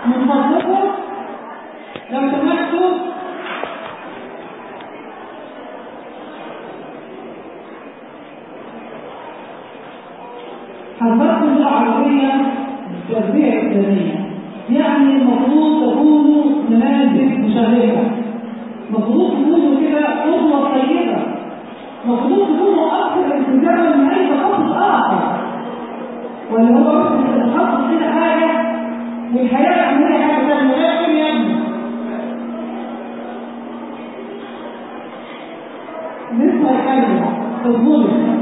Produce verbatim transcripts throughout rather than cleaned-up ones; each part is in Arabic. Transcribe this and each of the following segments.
من فضلكم لو سمحتوا حضرتكم اللغة العربية التربية الإسلامية، يعني المفروض تكونوا نماذج مشرفة، المفروض تكونوا كده قدوة طيبة، المفروض تكونوا أكثر التزاما من أي تخصص آخر، ولا هو بس التخصص كده حاجة والحياة العملية حاجة ثانية. لكن يا ابني لسه هيكلم تظلمي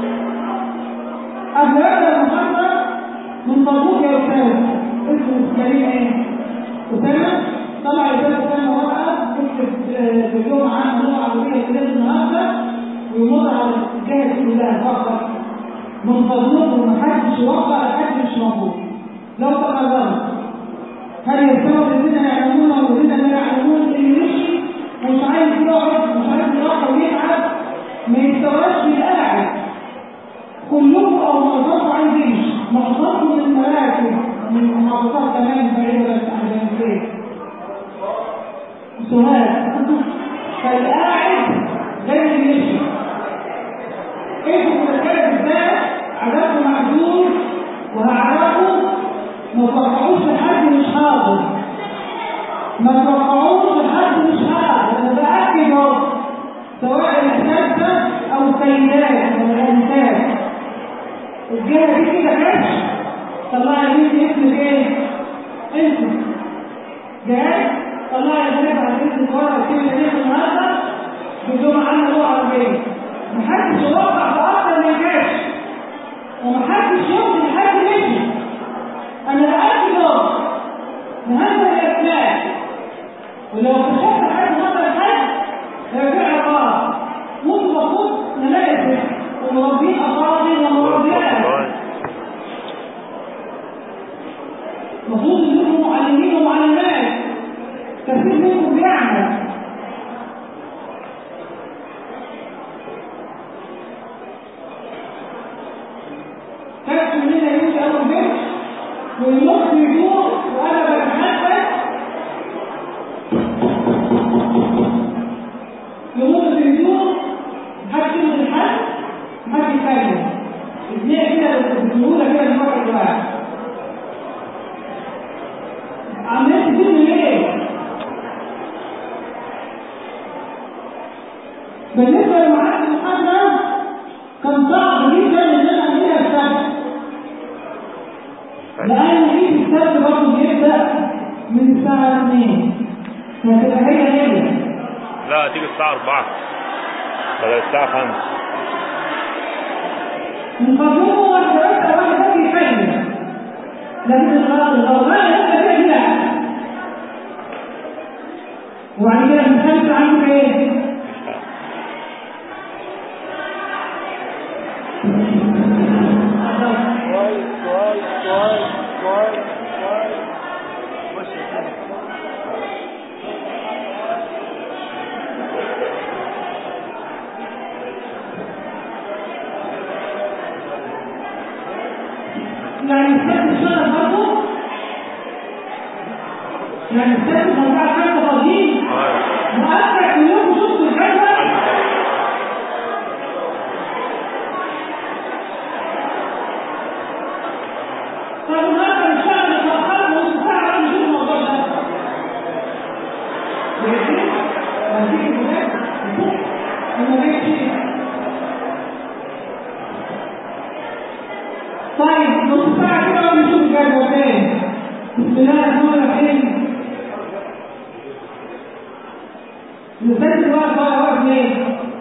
قبل هذا المحاضرة من فضلك يا أستاذ اسم الكريم ايه؟ أسامة؟ طلع يا أستاذ أسامة ورقة تكتب في اليوم عن اللغة العربية خلال النهارده ويمر على الجهة كلها فقط. من فضلكم محدش يوقع لحد مش موجود. لو تقررت هل يستوعب الذين يعلمون والذين لا يعلمون اللي مشي ومش عايز يقعد مش عايز يقعد ويتعب ما يستوعبش القاعد. كلهم او معظمهم عايزين معظمهم من المراكز من المحافظات كمان بعيده بس عن الجنسيه سؤال فالقاعد غير المشي. انتوا متخيلوا ازاي عددكم معدود وهعرفوا ما توقعوش لحد مش حاضر، ما توقعوش لحد مش حاضر. انا باكد اهو سواء الاساتذه او السيدات او الانسات الجهه دي كده كاش طلعي بنتي اسمك ايه؟ انت جاي طلعي بنتي على اسمك ورقه الكلمه دي النهارده بدون عنها لغه عربيه. محدش يوقع في اكتر من كاش ومحدش يمكن حد مشي. انا باكد اهو مهمه الاسماء ولو اكتشفت حد نظر حد هيرجع لورا. مو المفروض نلاقي ومربين أفاضل ومربيات المفروض انكم معلمين ومعلمات كثير منكم بيعمل كيف مننا يمشي أول بيت والنص يدور وأنا بتحدث يمر يدور محدش يمر الحد محدش يتكلم اثنين كده بسهولة كده لمرة الواحد عملت تجيبني ليه؟ بالنسبة لمعاد المحاضرة كان صعب جدا ان انا اعملها السبت لان في السبت برضه بيبدأ من الساعة اثنين هتبقى هي هي لا تيجي الساعة أربعة ولا الساعة خمسة. من فضلهم واحدة واحدة واحدة في حاجة لكن الغربان هذا كده لا. وبعد كده بنخلص عنه ايه؟ كويس كويس كويس كويس كويس يعني السبت الشهر برضه يعني السبت موضوع حاجة فاضيين مؤثر كلكم شفتوا الحاجة طب النهارده ان شاء الله نتأخر نص ساعة نشوف الموضوع ده ماشي؟ ماشي كده؟ أنا ماشي طيب نص ساعة كده ونشوف الجدول تاني. بسم الله الرحمن الرحيم. نسجل الوقت بقى واقف ليه؟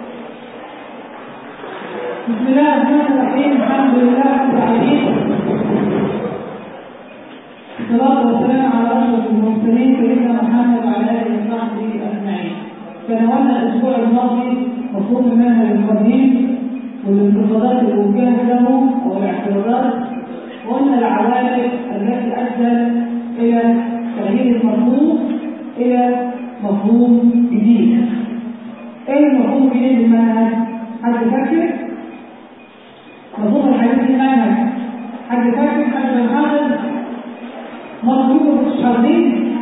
بسم الله الرحمن الرحيم. الحمد لله رب العالمين. الصلاة والسلام على أشرف المرسلين سيدنا محمد وعلى آله وصحبه أجمعين. تناولنا الأسبوع الماضي مفهوم المنهج القديم والانتقادات الموجهة له والاعتراضات وقلنا العوامل التي أدت إلى تغيير المفهوم إلى مفهوم جديد. إيه المفهوم الجديد للمنهج؟ حد فاكر؟ مفهوم الحديث المنهج حد فاكر؟ حد يحافظ؟ مطلوب مش حاضرين.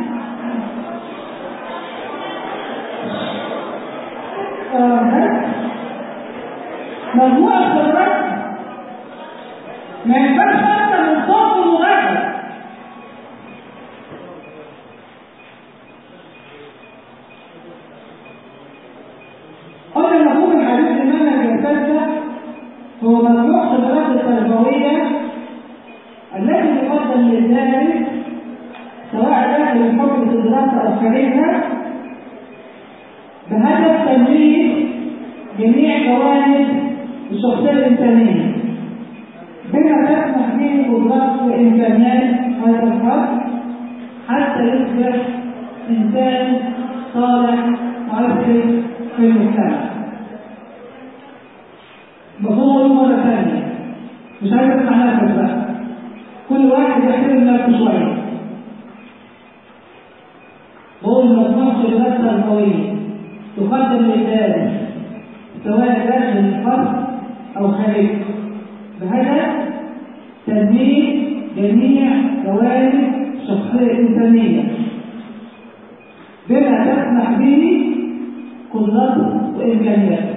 مجموعة الخبرات ما ينفعش أكتر من صوت المغادرة. قلنا مفهوم الحديث المنهج الثالثة هو مجموع الخبرات التربوية التي تقدم للدارس سواء داخل الحكم الدراسة أو خارجها بهدف تنمية جميع جوانب الشخصية الإنسانية بما تسمح به قدرات وإمكانيات هذا الفرد حتى يصبح إنسان صالح مؤثر في المجتمع. بقول مرة ثانية مش عايز اسمع نفس بقى، كل واحد يحترم نفسه شوية. بقول مجموعة الخبرات التربوية تقدم للدارس سواء داخل الفصل أو خارجه بهدف تنمية جميع جوانب الشخصية الإنسانية بما تسمح به قدراته وإمكانياته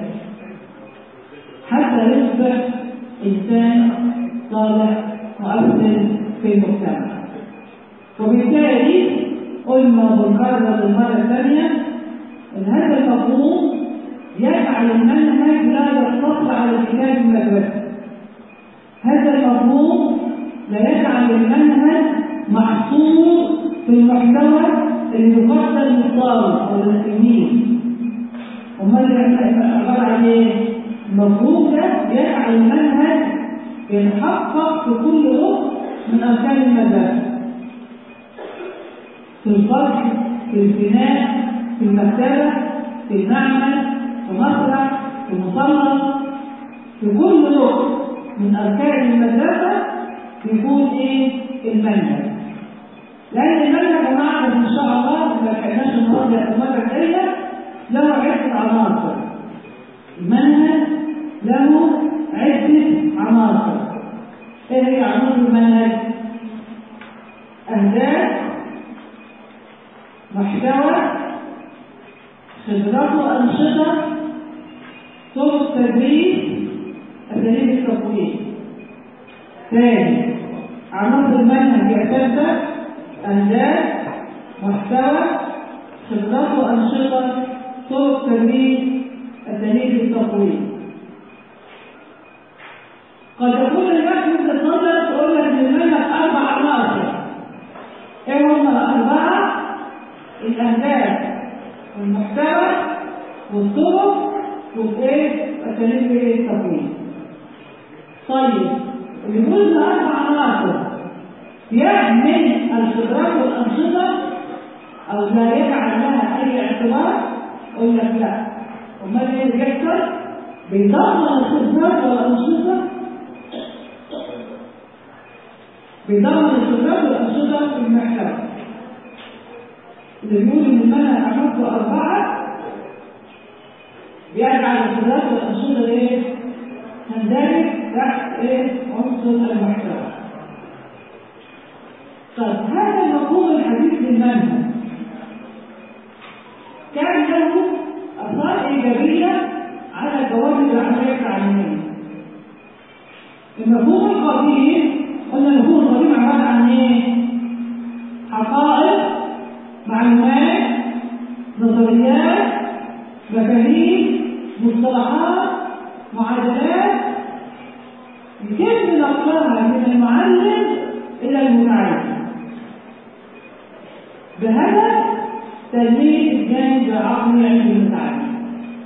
حتى يصبح إنسان صالح مؤثر في المجتمع. وبالتالي قلنا وبنكرر المرة الثانية أن هذا المفهوم يجعل المنهج لا يقتصر على الكتاب المدرسي. هذا المفهوم لا يجعل المنهج محصور في المحتوى اللي يقدم للطالب او للتلميذ. امال عباره عن ايه؟ المفهوم ده يجعل المنهج يتحقق في كل ركن من اركان المدرسه، في الفصل، في البناء، في المكتبه، في المعمل، في مسرح، في مصنف، في كل ركن من اركان المدرسه يكون ايه؟ المنهج. لان المنهج يا جماعه ان شاء الله ما كناش النهارده المره الجايه له عده عناصر. المنهج له عده عناصر. ايه هي عناصر المنهج؟ اهداف، محتوى، خبرات وانشطه، طرق تدريس، اساليب التطوير. ثاني عناصر المنهج يعتمد أهداف، محتوى، خبرات وأنشطة، طرق تدريس، أساليب التطوير. قد يكون الناس متفضل تقول لك ان المنهج أربع عناصر. إيه هم الأربعة؟ الأهداف والمحتوى والطرق وإيه؟ أساليب التطوير. طيب الجزء أربع عناصر يعمل الخبرات والأنشطة أو لا يجعل لها أي اعتبار؟ أقول لك لا. أمال إيه اللي بيحصل؟ بيضمن الخبرات والأنشطة بيضمن الخبرات والأنشطة في المحتوى. اللي بيقول إن المنهج عناصر أربعة بيجعل الخبرات والأنشطة إيه؟ تندرج تحت ايه؟ عنصر المحتوى. طيب هذا المفهوم الحديث للمنهج كان له اثار ايجابيه على الجوانب العمليه التعليميه. المفهوم القديم قلنا المفهوم القديم عباره عن ايه؟ حقائق، معلومات، نظريات، مفاهيم، مصطلحات، معادلات يتم نقلها من المعلم الى المتعلم بهدف تنميه الجانب العقلي عند المتعلم.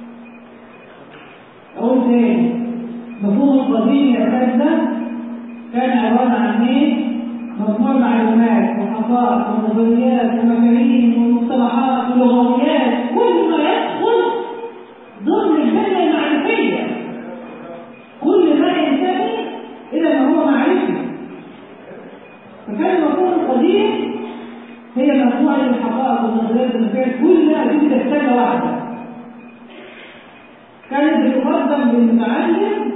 اقول تاني مفهوم القديم يا اساتذه كان عباره عن ايه؟ مجموع معلومات وحقائق ونظريات ومفاهيم ومصطلحات ولغويات، كل ما يدخل ضمن الجمله المعرفيه، كل ما ينتمي الى ما هو معرفي. فكان المفهوم القديم هي مجموعه الحقائق والنظريات والمفاهيم كلها في دفتره واحده كانت بتقدم للمعلم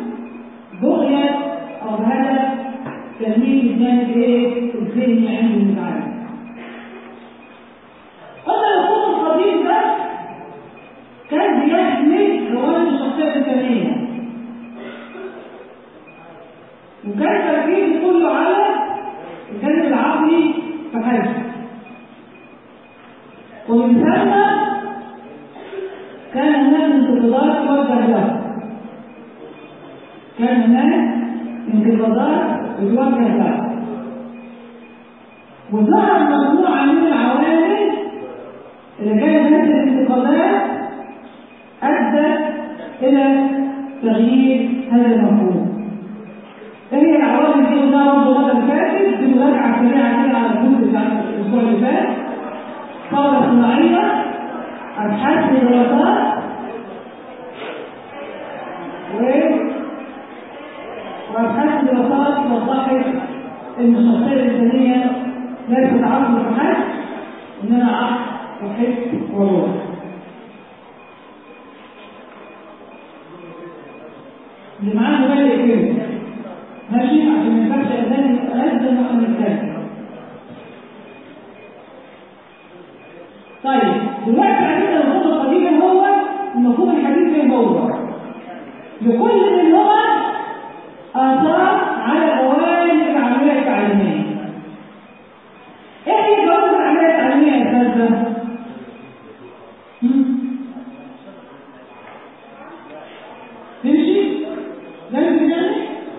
بغيه او هدف تنميه الجانب ايه؟ الذهني عند المتعلم. العقل فحسب. ومن ثم كان هناك انتقادات توجه له، كان هناك انتقادات توجه له، وظهر مجموعة من العوامل اللي كانت هذه الانتقادات أدت إلى تغيير هذا المفهوم. ايه هي العوامل دي؟ قلنا برضه المرة اللي فاتت، دي مراجعة سريعة كده على الجزء بتاع الأسبوع اللي فات. ثورة صناعية، أبحاث ودراسات، و وأبحاث ودراسات وضحت إن الشخصية الإنسانية ليست عقل فحسب، إنما عقل وحس وروح. اللي معاه مبالغ كده ماشي عشان ما ينفعش أذان أذن وإحنا بنتكلم. طيب دلوقتي عندنا المفهوم القديم هو المفهوم الحديث ايه هو؟ لكل من هو آثار على جوانب العملية التعليمية. ايه هي جوانب العملية التعليمية يا أستاذة؟ تمشي؟ لازم تمشي؟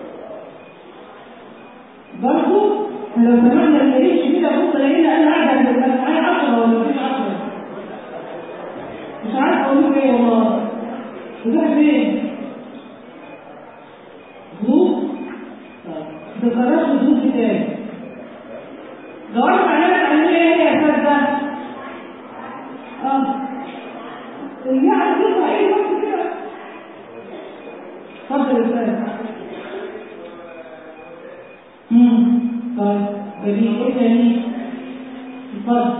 برضه لو سمعنا اللي يمشي كده بص لقينا انا قاعده بس معايا عشرة ولا مفيش عشرة، مش عارف اقول لك ايه والله. بتروح فين؟ ظروف؟ ما تتغيرش ظروف كتاب. جوانب العملية التعليمية ايه يا استاذ ده؟ اه يعني تطلع ايه بس كده؟ اتفضل يا استاذ. امم طيب بديل ايه تاني؟ اتفضل.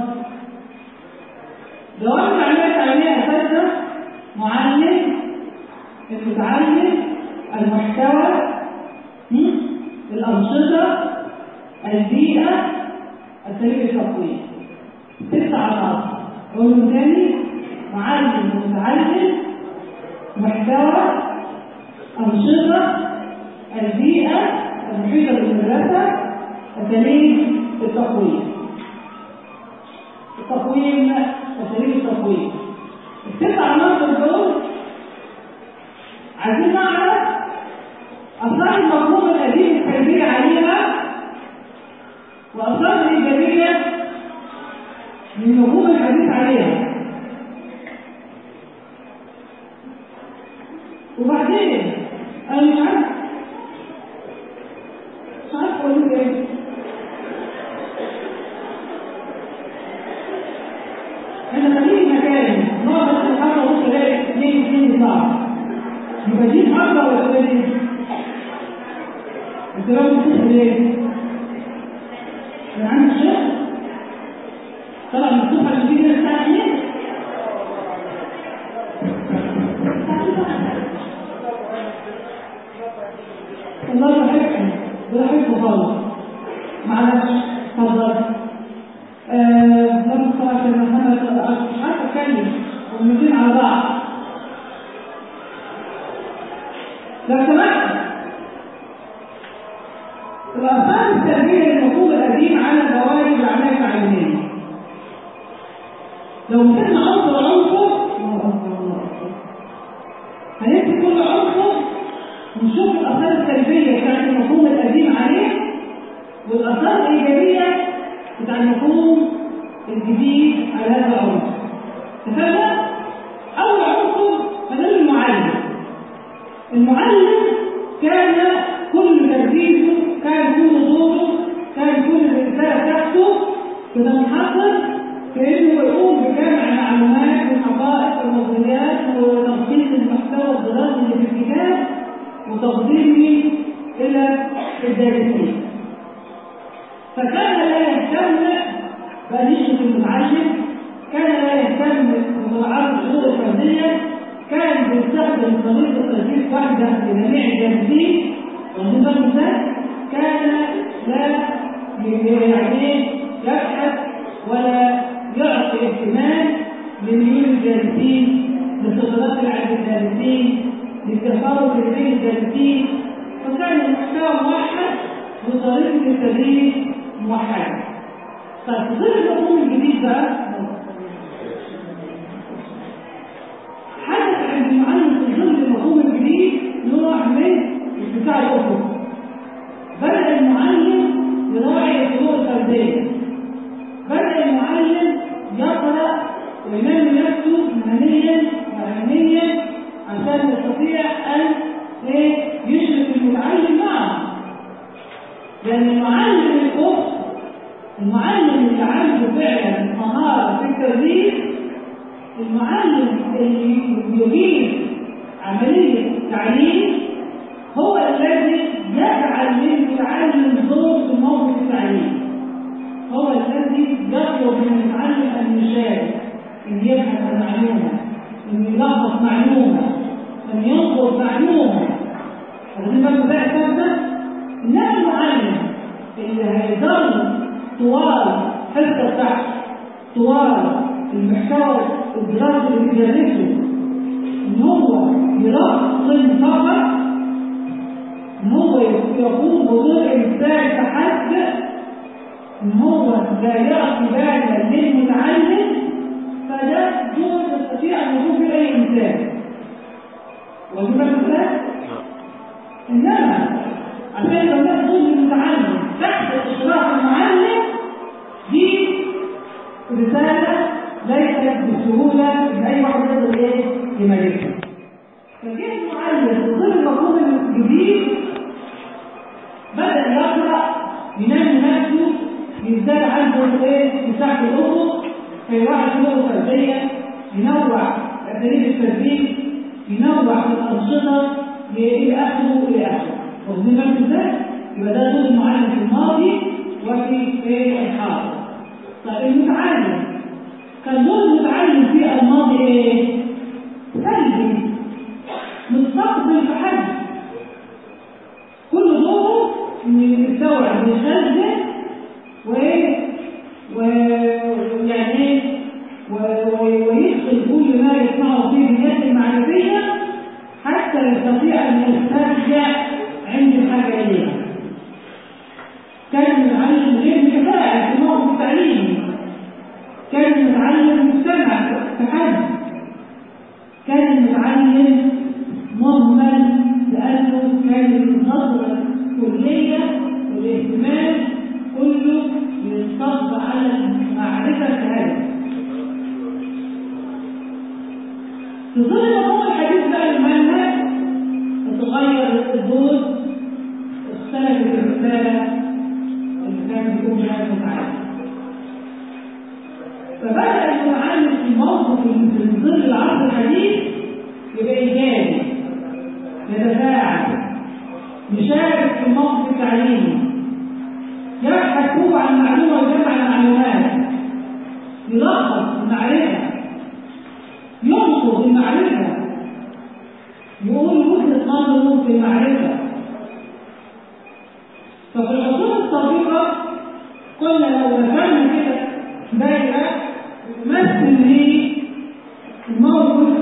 جوانب العملية التعليمية اساسا معلم، المتعلم، المحتوى، الأنشطة، البيئة، التاريخ التطوير. ست عناصر. أقولهم تاني: معلم، متعلم، محتوى، أنشطة، البيئة المحيطة بالمدرسة، التاريخ التطوير. التقويم وتاريخ التقويم. الست عناصر دول عايزين نعرف أثار المفهوم القديم التربية عليها وأثار الإيجابية من المفهوم الحديث عليها. وبعدين أنا مش عارف مش عارف أقول إيه. احنا خلينا مكان نقعد نتحرك ونص نلاقي اثنين اثنين صعب. يبقى دي محاضرة ولا ايه؟ انت لو بتقول ليه؟ انا عندي شغل طلع من الصبح عشان تيجي الساعة اثنين. الله يحبكم ويحبكم خالص. معلش اتفضل. لم تطلع في محمد مش عارفه اتكلم والمتين على بعض. لو سمحت الأثار السلبية للمفهوم القديم على جوانب العملية التعليمية. لو مسكنا عنصر عنصر هنمسك كل عنصر ونشوف الآثار السلبية بتاعت المفهوم القديم عليه والآثار الإيجابية بتاع المفهوم الجديد على هذا العنصر. اتفقنا؟ أول عنصر هنقول المعلم. المعلم كان كل تركيزه، كان كل دوره، كان كل الرسالة بتاعته كده محضر في إنه يقوم بجمع معلومات وحقائق ونظريات وتبسيط المحتوى الدراسي اللي في الكتاب وتقديمه إلى الدارسين. فكان لا يهتم بنشرة المتعلم، كان لا يهتم بمراعاة الشؤون الفردية، كان بيستخدم طريقة تدريس واحدة لجميع الدارسين. ومن ذلك كان لا يعني يبحث ولا يعطي اهتمام لميول الدارسين، لخبرات العدد الدارسين، للتفاوت بين الدارسين. فكان المحتوى موحد وطريقة التدريس موحدة. طيب في ظل المفهوم الجديد بقى حدث عند المعلم في ظل المفهوم الجديد نوع من اتساع الافق. بدأ المعلم يراعي الفروق الفردية، بدأ المعلم يقرأ وينمي نفسه مهنيا وعلميا عشان يستطيع أن يشرك المتعلم معه. لأن المعلم الكفر، المعلم اللي عنده فعلا مهارة في التدريس، المعلم اللي يجيد عملية التعليم هو الذي يجعل للمتعلم دور في موقف التعليم، هو الذي يطلب من المتعلم أن يشارك، أن يبحث عن معلومة، أن يلخص معلومة، أن ينقض معلومة. هذه بقى بقى ثابتة. إنما المعلم اللي هيظل طوال حصة البحث، طوال المحتوى الدراسي اللي بيدرسه، إن هو يلخص فقط، إن هو يقوم بدور إنسان تحدث، إن هو لا يعطي بالا للمتعلم، فده دور يستطيع أن يكون في أي إنسان. وجب المثال؟ إنما عشان يكون دور المتعلم تحت إشراف المعلم، دي رسالة ليست بسهولة لأي واحد يقدر إيه يمارسها. فجاء المعلم في ظل المفهوم الجديد بدأ يقرأ، ينمي نفسه، يزداد عنده ايه مساحه الافق، فيراعي الفروق الفرديه، ينوع اساليب التدريس، ينوع في الانشطه الى اخره الى اخره. واخدين بالكم ازاي؟ يبقى ده دور المعلم في الماضي وفي ايه الحاضر. طيب المتعلم كان دور المتعلم في الماضي ايه؟ سلبي، مستقبل في حد، كل دوره ان يستوعب ويخزن وايه ويعني ويدخل كل ما يسمعه فيه الناس المعرفيه حتى يستطيع ان يسترجع عند الحاجه اليها. كان المتعلم غير متفاعل في موقف التعليم، كان المتعلم مستمع تحدي، كان المتعلم مهمل لانه كان النظره الكليه والاهتمام كله ينصب على معرفة هذا. في ظل مفهوم الحديث بقى المنهج اتغير الدور، اختلفت الرسالة اللي كان بيقوم بها المتعلم. فبدأ المتعلم في موقف في ظل العصر الحديث يبقى إيجابي، يتفاعل، يشارك في الموقف التعليمي، يبحث هو عن معلومة ويجمع المعلومات، يلخص المعرفة، ينقض المعرفة، يقول وجهة نظره في المعرفة. ففي العصور السابقة قلنا لو ذكرنا كده دايرة تمثل لي الموقف،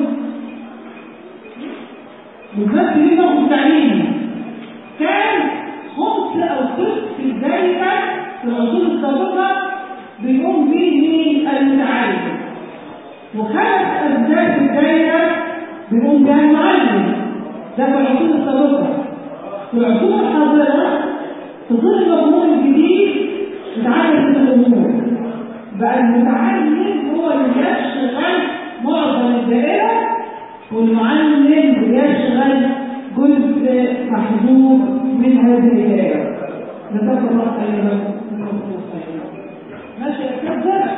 تمثل لي موقف تعليمي، كان خمس أو ست الدايرة في العصور السابقة بيقوم به مين؟ المتعلم، وخمس أسداد الدايرة بيقوم بها المعلم. ده في العصور السابقة. في العصور الحاضرة في ظل المفهوم الجديد اتعددت الأمور، بقى المتعلم هو اللي يشغل معظم الدائرة، والمعلم بيشغل جزء محدود من هذه الدائرة. نتفق الله خيرا. ماشي يا كده؟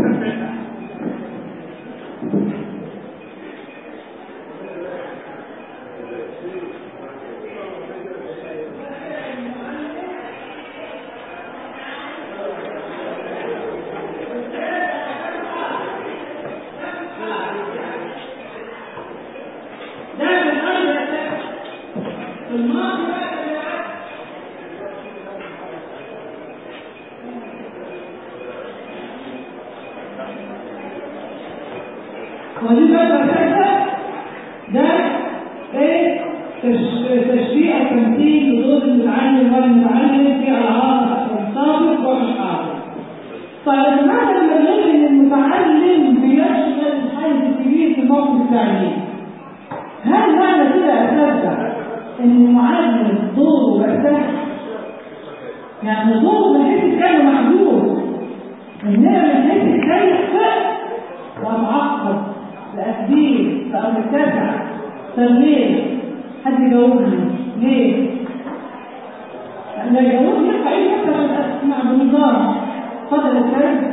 ودي بقى ده ايه تشريع التمثيل لدور المتعلم والمتعلم في العصر السابق والحاضر. فلماذا لما نقول ان المتعلم بيشغل الحيز الكبير في موقف التعليم؟ هل معنى كده اساسا ان المعلم دوره اساسي؟ يعني دوره من حيث كان محدود، انما من حيث الكيف ومعقد لاسبيل او متسع تغيير. حد يجاوبني ليه؟ لا يجاوبني يبقى ايه مثلا اسمع بنظام. اتفضل يا استاذ.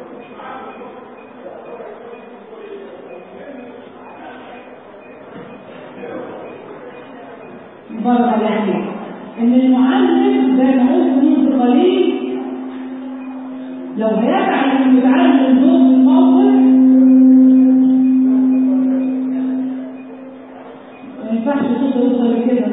بارك الله فيك. ان المعلم زي ما قلت منذ قليل لو هيجعل المتعلم ضد الموقف ما ينفعش صوته يوصل لكده.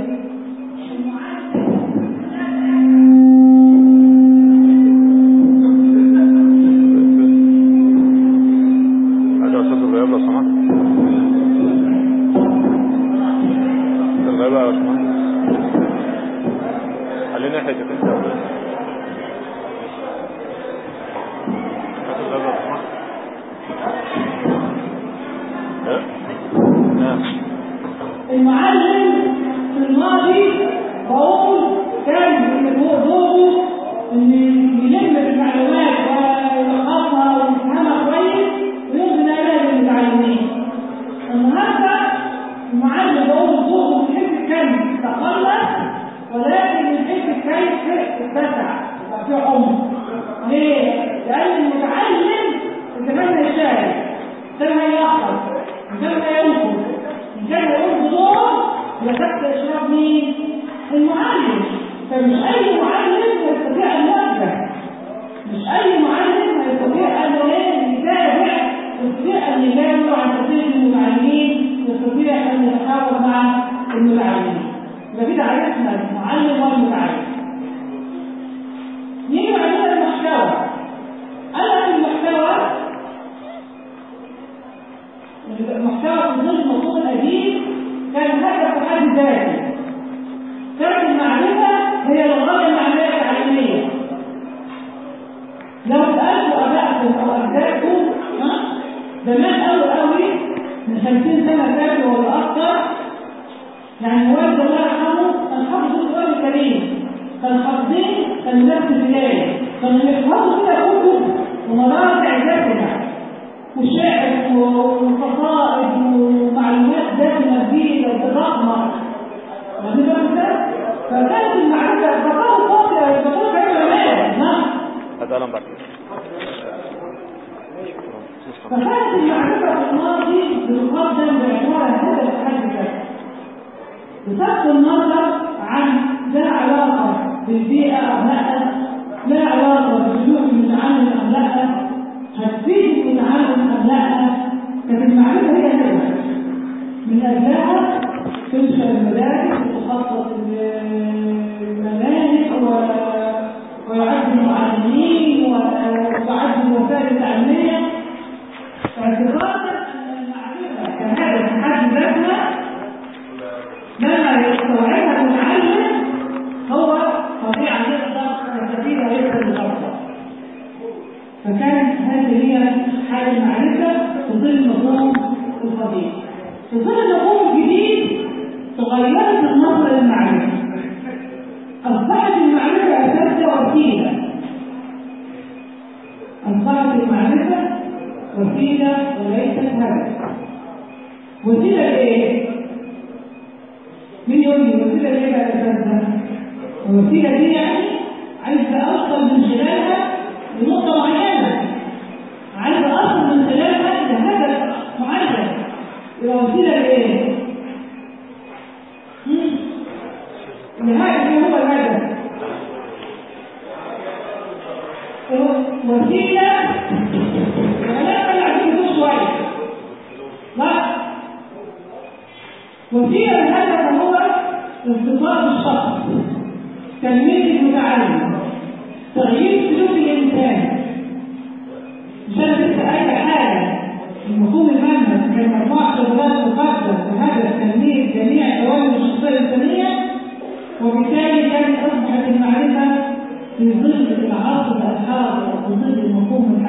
وبالتالي كانت أصبحت المعرفة في ظل العصر الحاضر وفي ظل المفهوم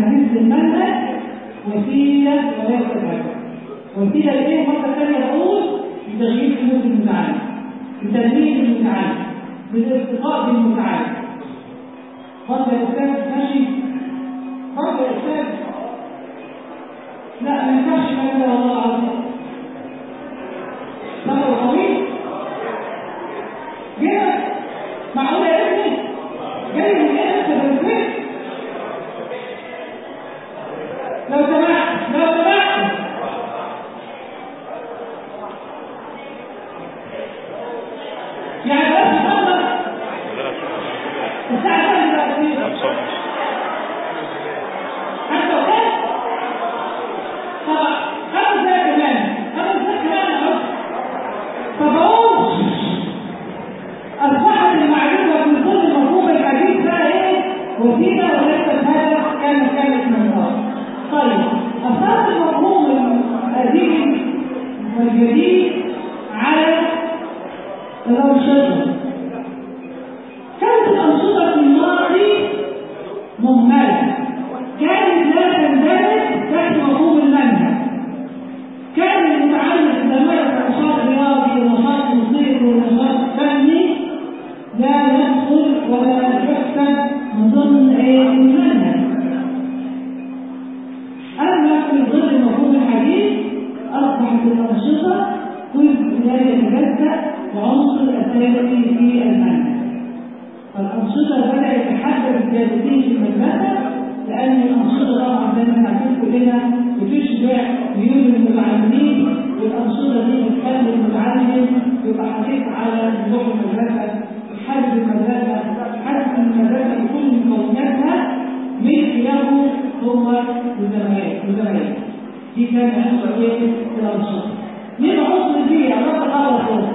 وسيلة وليس هدف. وسيلة لإيه؟ مرة ثانية أقول لتغيير سلوك المتعلم، لتنمية المتعلم، للارتقاء بالمتعلم. فضل يا أستاذ ماشي؟ فضل يا أستاذ؟ لا ما ينفعش كده والله العظيم. سفر طويل؟ جاي؟ معقولة يا ابني؟ جاي من إيه أنت لو سمحت لو سمحت يعني بس محمد الساعة كام دلوقتي؟ حتى وكام؟ طبعا خمس دقايق كمان خمس دقايق كمان أهو. طب أقول أصبحت المعرفة من ضمن المفهوم الحديث بقى إيه؟ وسيلة وليست هدف كانت كانت من الله. طيب أثرت المفهوم القديم والجديد على الأنشطة. كانت الأنشطة في الماضي مهملة، كانت لا تندرج تحت مفهوم المنهج. كان المتعلم يتمارس نشاط رياضي ونشاط موسيقي ونشاط فني لا يدخل ولا يحسب من ضمن المنهج. أما في ظل المفهوم الحديث أصبحت الأنشطة جزء لا يتجزأ وعنصر أساسي في المنهج. فالأنشطة بدأ يتحدد الجاذبية في المدرسة، لأن الأنشطة طبعا زي ما عارفين كلنا بتشبع ميول المتعلمين، والأنشطة دي بتخلي المتعلم يبقى حريص على نروح المدرسة، يحدد المدرسة، يحدد المدرسة بكل مكوناتها من خلاله هو وزمايله. دي كان عنصر ايه الانشطه. ليه عنصر البيئه؟ الله تعالى فوق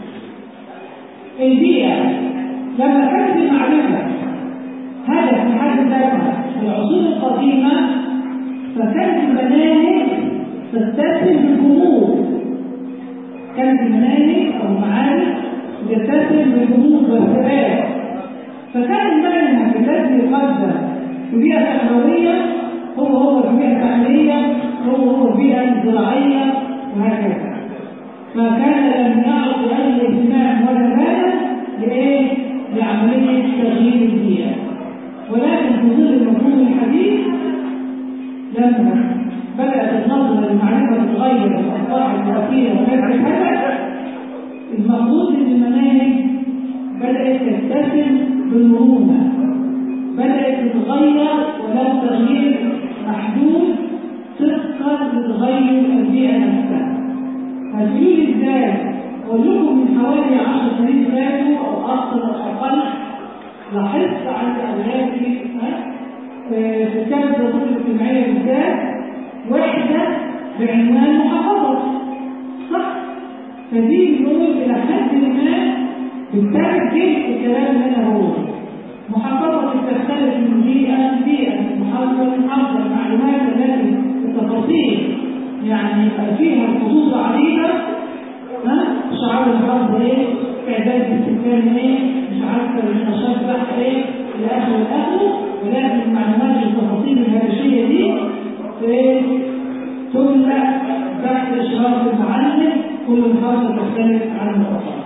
البيئه لما كانت المعرفه هدف في حد ذاتها في العصور القديمه، فكانت المناهج تتسم بالجمود. كانت المناهج او المعارف تتسم بالجمود والثبات. فكان المنهج الذي يقدم في بيئه تحضيريه هو هو البيئة التعليمية، هو هو البيئة الزراعية وهكذا. فكان لم يعط أي اهتمام ولا بال لإيه؟ لعملية تغيير البيئة. ولكن في ظل المفهوم الحديث لما بدأت النظرة للمعرفة تتغير وأصبحت وسيلة وكذا كذا، المقصود إن المناهج بدأت تتسم بالمرونة، بدأت تتغير ولو تغيير محدود طبقا لتغير البيئة نفسها. هتقولوا ازاي؟ اقول لكم من حوالي عشر سنين فاتوا او اكثر او اقل لاحظت عند اولادي في كتاب الدراسات الاجتماعيه بالذات وحده بعنوان محافظه. صح؟ فدي بنقول الى حد ما بتترجم الكلام اللي انا بقوله. محافظة تختلف من بيئة لبيئة، محافظة لمحافظة، المعلومات التي التفاصيل يعني فيها خطوط عريضة. ها؟ مش عارف المحافظة ايه؟ تعداد السكان ايه؟ مش عارفة النشاط بتاعها ايه؟ إلى آخر الآخر. ولكن المعلومات التفاصيل الهامشية دي تملأ تحت إشراف المعلم، كل محافظة تختلف عن الأخرى.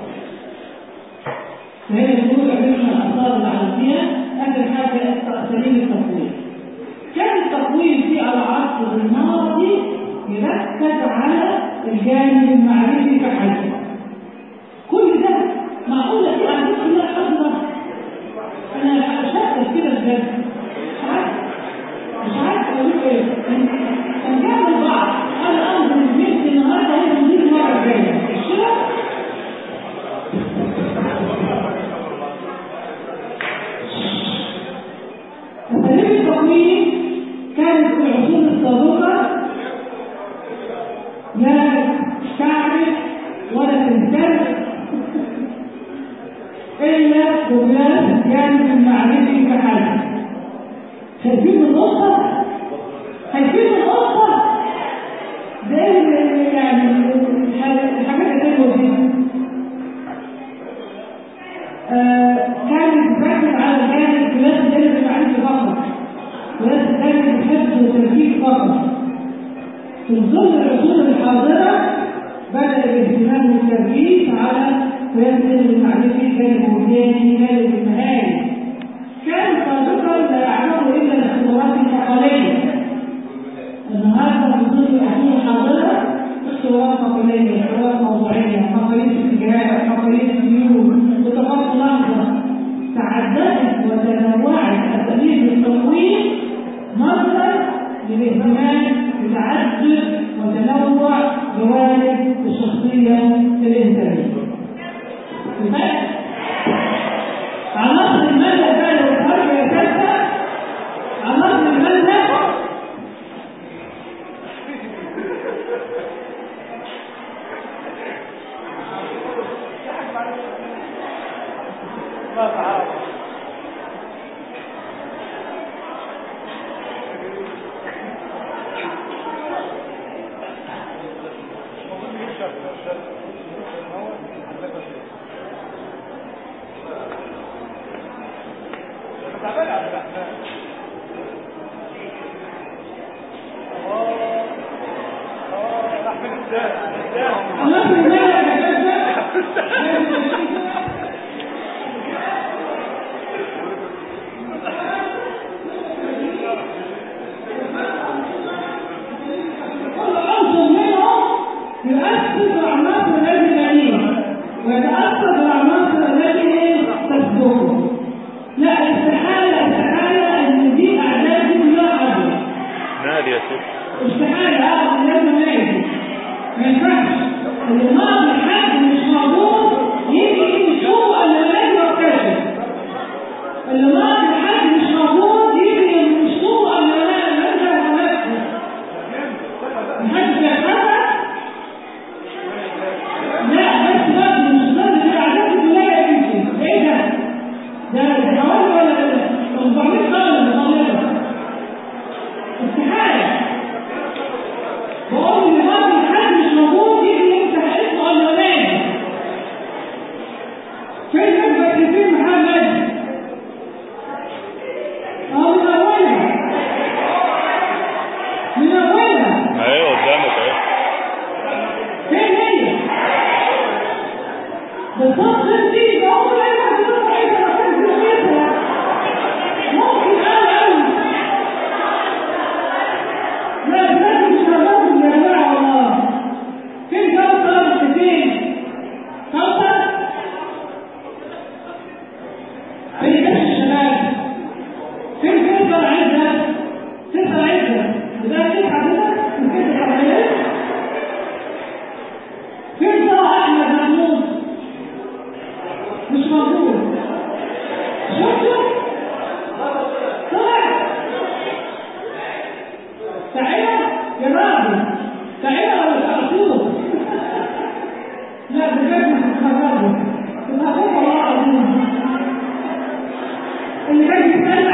فهي الجزء من الأخطار العالمية. آخر حاجة تأثيرين التقويم. كان التقويم في العصر الماضي يركز على الجانب المعرفي كحل. كل ده معقولة في أعمال كلها حضرة. أنا أشكل كده بجد مش عارف مش عارف أقول إيه. هنجمع بعض. أنا أنظر البيت النهارده هي تنزيل المرة الجاية. الشرع أساليب التقويم كانت في العصور السابقة لا تعرف ولا تمتلك إلا قبلات الجانب المعرفي كحل. شايفين النقطة؟ شايفين النقطة؟ ده يعني الحاجات الحلوة دي. كانت بتركز على الجانب ثلاث الجانب المعرفي فقط، ثلاث الجانب الحفظ والتركيز فقط. في ظل العصور الحاضرة بدأ الاهتمام والتركيز على قياس المعرفي جانب وجداني جانب المهاري. كان سابقا لا يعلم إلا الاختبارات المقالية. النهارده في ظل العصور الحاضرة اختبارات مقالية، اختبارات موضوعية، مقاييس اتجاهات، مقاييس ميول، بطاقات لحظة. تعددت وتنوعت أساليب التقويم مصدر للاهتمام بتعدد وتنوع جوانب الشخصية الإنسانية. عناصر المادة بقى لو اتفرج يا كابتن عناصر المادة اللي كان